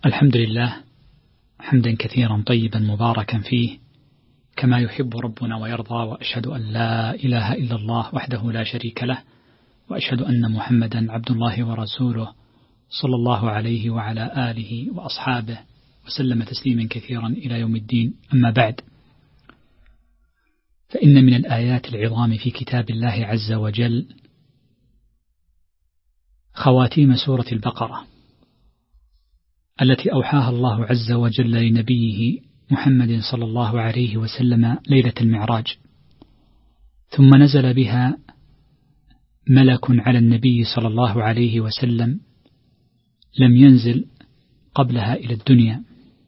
الحمد لله حمدا كثيرا طيبا مباركا فيه كما يحب ربنا ويرضى، وأشهد أن لا إله إلا الله وحده لا شريك له، وأشهد أن محمدا عبد الله ورسوله صلى الله عليه وعلى آله وأصحابه وسلم تسليما كثيرا إلى يوم الدين. أما بعد، فإن من الآيات العظام في كتاب الله عز وجل خواتيم سورة البقرة التي أوحاها الله عز وجل لنبيه محمد صلى الله عليه وسلم ليلة المعراج، ثم نزل بها ملك على النبي صلى الله عليه وسلم لم ينزل قبلها إلى الدنيا،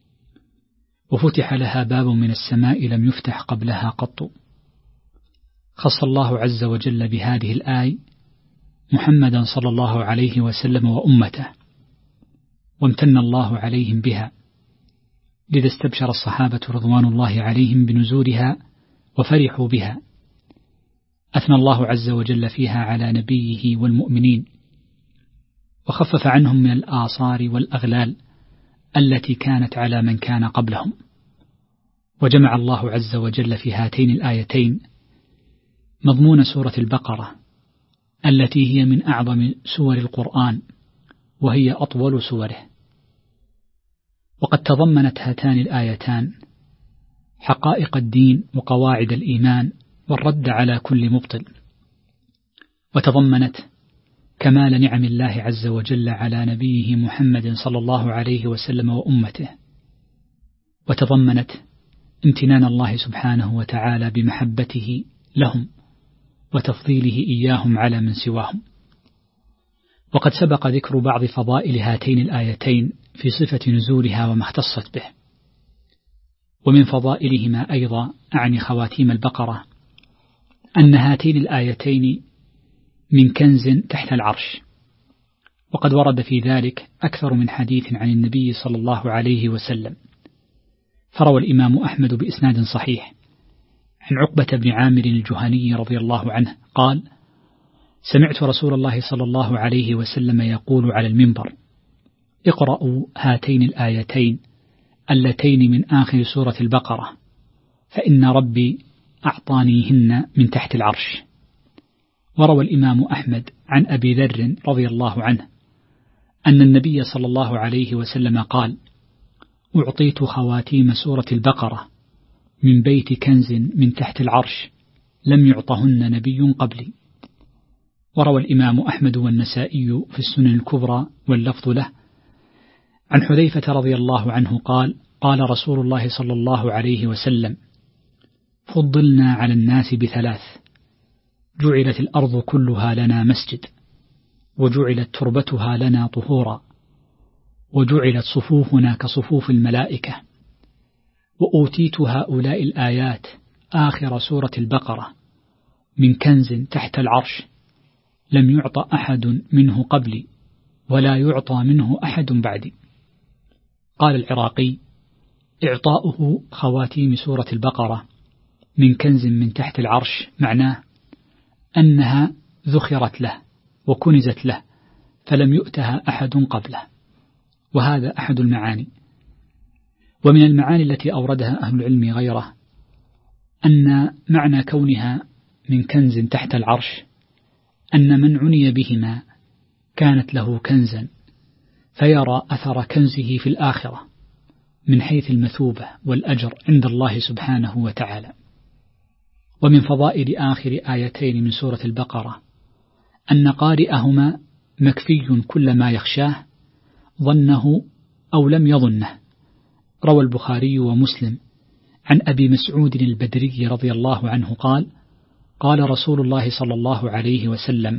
وفتح لها باب من السماء لم يفتح قبلها قط. خص الله عز وجل بهذه الآية محمدا صلى الله عليه وسلم وأمته، وامتن الله عليهم بها، لذا استبشر الصحابة رضوان الله عليهم بنزولها وفرحوا بها. أثنى الله عز وجل فيها على نبيه والمؤمنين، وخفف عنهم من الآصار والأغلال التي كانت على من كان قبلهم. وجمع الله عز وجل في هاتين الآيتين مضمون سورة البقرة التي هي من أعظم سور القرآن، وهي أطول سوره. وقد تضمنت هاتان الآيتان حقائق الدين وقواعد الإيمان والرد على كل مبطل، وتضمنت كمال نعم الله عز وجل على نبيه محمد صلى الله عليه وسلم وأمته، وتضمنت امتنان الله سبحانه وتعالى بمحبته لهم وتفضيله إياهم على من سواهم. وقد سبق ذكر بعض فضائل هاتين الآيتين في صفة نزولها وما اختصت به. ومن فضائلهما أيضا أعني خواتيم البقرة أن هاتين الآيتين من كنز تحت العرش، وقد ورد في ذلك أكثر من حديث عن النبي صلى الله عليه وسلم. فروى الإمام أحمد بإسناد صحيح عن عقبة بن عامر الجهني رضي الله عنه قال: سمعت رسول الله صلى الله عليه وسلم يقول على المنبر: اقرأوا هاتين الآيتين اللتين من آخر سورة البقرة، فإن ربي أعطانيهن من تحت العرش. وروى الإمام أحمد عن أبي ذر رضي الله عنه أن النبي صلى الله عليه وسلم قال: أعطيت خواتيم سورة البقرة من بيت كنز من تحت العرش لم يعطهن نبي قبلي. وروى الإمام أحمد والنسائي في السنن الكبرى واللفظ له عن حذيفة رضي الله عنه قال: قال رسول الله صلى الله عليه وسلم: فضلنا على الناس بثلاث: جعلت الأرض كلها لنا مسجد، وجعلت تربتها لنا طهورا، وجعلت صفوفنا كصفوف الملائكة. وأوتيت هؤلاء الآيات آخر سورة البقرة من كنز تحت العرش لم يعطى أحد منه قبلي ولا يعطى منه أحد بعدي. قال العراقي: إعطاؤه خواتيم سورة البقرة من كنز من تحت العرش معناه أنها ذخرت له وكنزت له فلم يؤتها أحد قبله، وهذا أحد المعاني. ومن المعاني التي أوردها أهل العلم غيره أن معنى كونها من كنز تحت العرش أن من عني بهما كانت له كنزا فيرى أثر كنزه في الآخرة من حيث المثوبة والأجر عند الله سبحانه وتعالى. ومن فضائل آخر آيتين من سورة البقرة أن قارئهما مكفي كل ما يخشاه ظنه أو لم يظنه. روى البخاري ومسلم عن أبي مسعود البدري رضي الله عنه قال: قال رسول الله صلى الله عليه وسلم: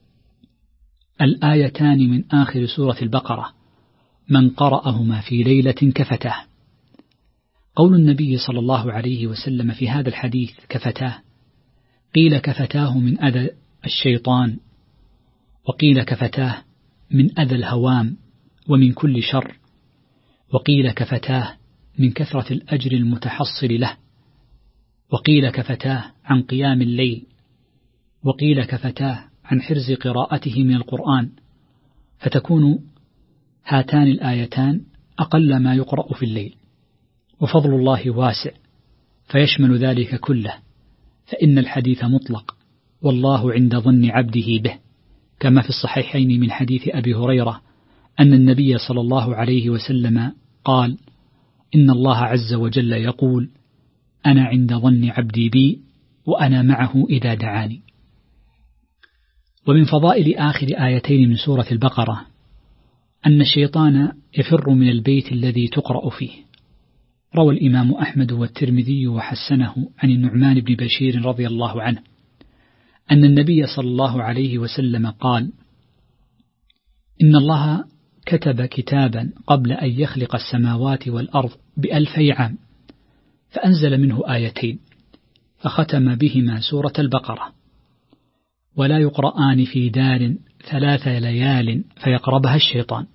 الآيتان من آخر سورة البقرة من قرأهما في ليلة كفتاه. قول النبي صلى الله عليه وسلم في هذا الحديث كفتاه، قيل كفتاه من أذى الشيطان، وقيل كفتاه من أذى الهوام ومن كل شر، وقيل كفتاه من كثرة الأجر المتحصل له، وقيل كفتاه عن قيام الليل، وقيل كفتاه عن حرز قراءته من القرآن. فتكون هاتان الآيتان أقل ما يقرأ في الليل، وفضل الله واسع فيشمل ذلك كله، فإن الحديث مطلق، والله عند ظن عبده به، كما في الصحيحين من حديث أبي هريرة أن النبي صلى الله عليه وسلم قال: إن الله عز وجل يقول: أنا عند ظن عبدي بي وأنا معه إذا دعاني. ومن فضائل آخر آيتين من سورة البقرة أن الشيطان يفر من البيت الذي تقرأ فيه. روى الإمام أحمد والترمذي وحسنه عن النعمان بن بشير رضي الله عنه أن النبي صلى الله عليه وسلم قال: إن الله كتب كتابا قبل أن يخلق السماوات والأرض ب2000 عام، فأنزل منه آيتين فختم بهما سورة البقرة: ولا يقرآن في دار 3 ليال فيقربها الشيطان.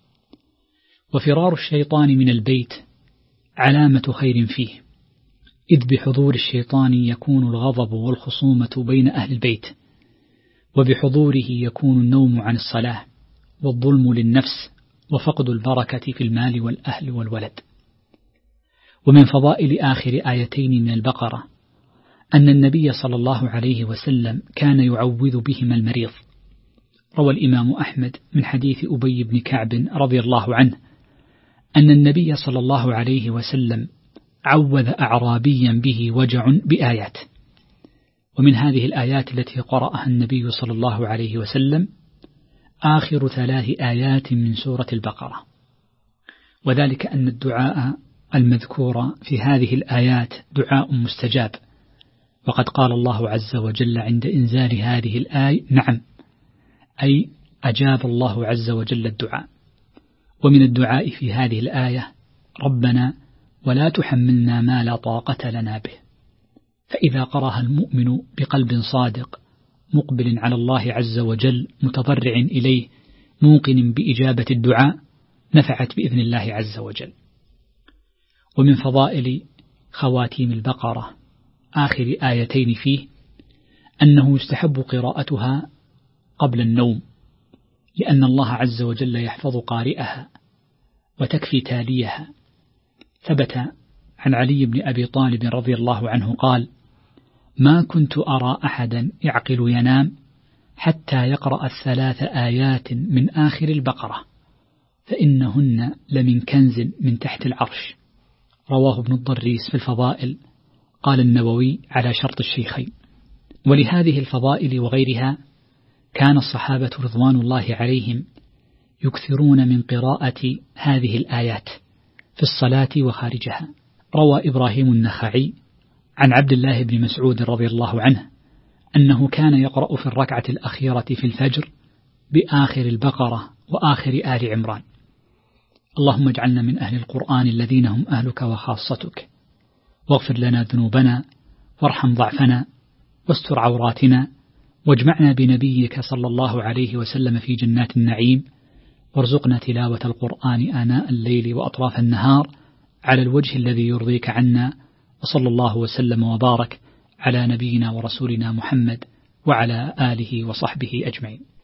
وفرار الشيطان من البيت علامة خير فيه، إذ بحضور الشيطان يكون الغضب والخصومة بين أهل البيت، وبحضوره يكون النوم عن الصلاة والظلم للنفس وفقد البركة في المال والأهل والولد. ومن فضائل آخر آيتين من البقرة أن النبي صلى الله عليه وسلم كان يعوذ بهما المريض. روى الإمام أحمد من حديث أبي بن كعب رضي الله عنه أن النبي صلى الله عليه وسلم عوذ أعرابيا به وجع بآيات. ومن هذه الآيات التي قرأها النبي صلى الله عليه وسلم آخر 3 آيات من سورة البقرة، وذلك أن الدعاء المذكور في هذه الآيات دعاء مستجاب، وقد قال الله عز وجل عند إنزال هذه الآية: نعم، أي أجاب الله عز وجل الدعاء. ومن الدعاء في هذه الآية: ربنا ولا تحملنا ما لا طاقة لنا به. فإذا قرأها المؤمن بقلب صادق مقبل على الله عز وجل متضرع إليه موقن بإجابة الدعاء نفعت بإذن الله عز وجل. ومن فضائل خواتيم البقرة آخر آيتين فيه أنه يستحب قراءتها قبل النوم، لأن الله عز وجل يحفظ قارئها وتكفي تاليها. ثبت عن علي بن أبي طالب رضي الله عنه قال: ما كنت أرى أحدا يعقل ينام حتى يقرأ 3 آيات من آخر البقرة، فإنهن لمن كنز من تحت العرش. رواه ابن الضريس في الفضائل، قال النووي على شرط الشيخين. ولهذه الفضائل وغيرها كان الصحابة رضوان الله عليهم يكثرون من قراءة هذه الآيات في الصلاة وخارجها. روى إبراهيم النخعي عن عبد الله بن مسعود رضي الله عنه أنه كان يقرأ في الركعة الأخيرة في الفجر بآخر البقرة وآخر آل عمران: اللهم اجعلنا من أهل القرآن الذين هم أهلك وخاصتك، واغفر لنا ذنوبنا، وارحم ضعفنا، واستر عوراتنا، واجمعنا بنبيك صلى الله عليه وسلم في جنات النعيم، وارزقنا تلاوة القرآن آناء الليل وأطراف النهار على الوجه الذي يرضيك عنا. وصلى الله وسلم وبارك على نبينا ورسولنا محمد وعلى آله وصحبه أجمعين.